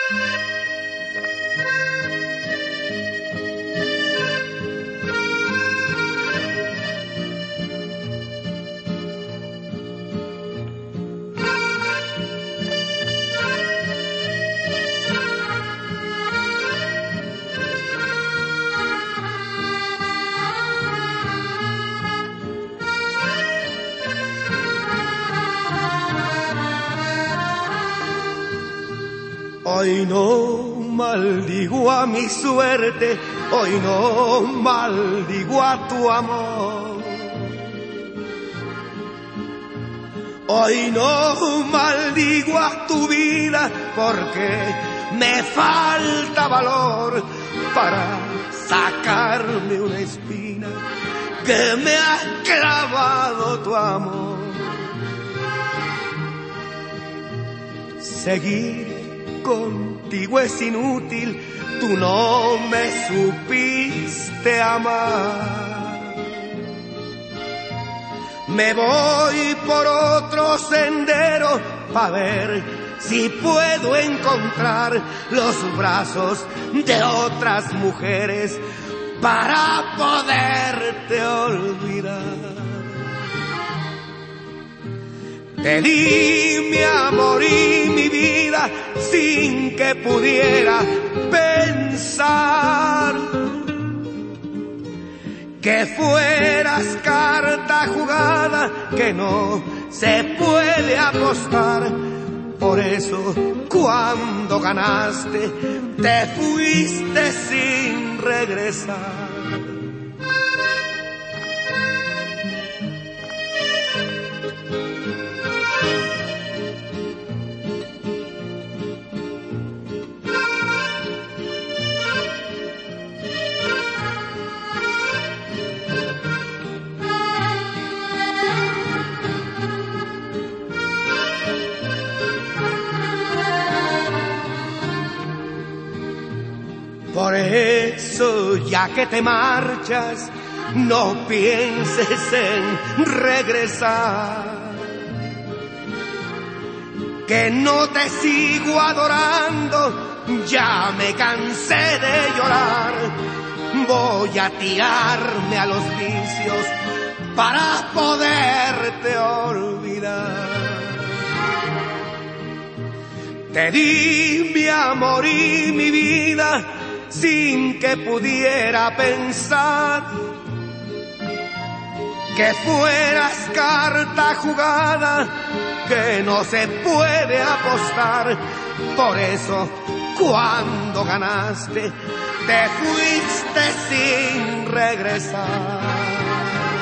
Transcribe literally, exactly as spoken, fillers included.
Hoy no maldigo a mi suerte, hoy no maldigo a tu amor. Hoy no maldigo a tu vida porque me falta valor para sacarme una espina que me ha clavado tu amor. Seguir contigo es inútil, tú no me supiste amar. Me voy por otro sendero pa' ver si puedo encontrar los brazos de otras mujeres para poderte olvidar. Te di mi amor y mi vida sin que pudiera pensar que fueras carta jugada que no se puede apostar. Por eso cuando ganaste te fuiste sin regresar. Por eso, ya que te marchas, no pienses en regresar. Que no te sigo adorando, ya me cansé de llorar. Voy a tirarme a los vicios para poderte olvidar. Te di mi amor y mi vida sin que pudiera pensar que fueras carta jugada que no se puede apostar. Por eso cuando ganaste te fuiste sin regresar.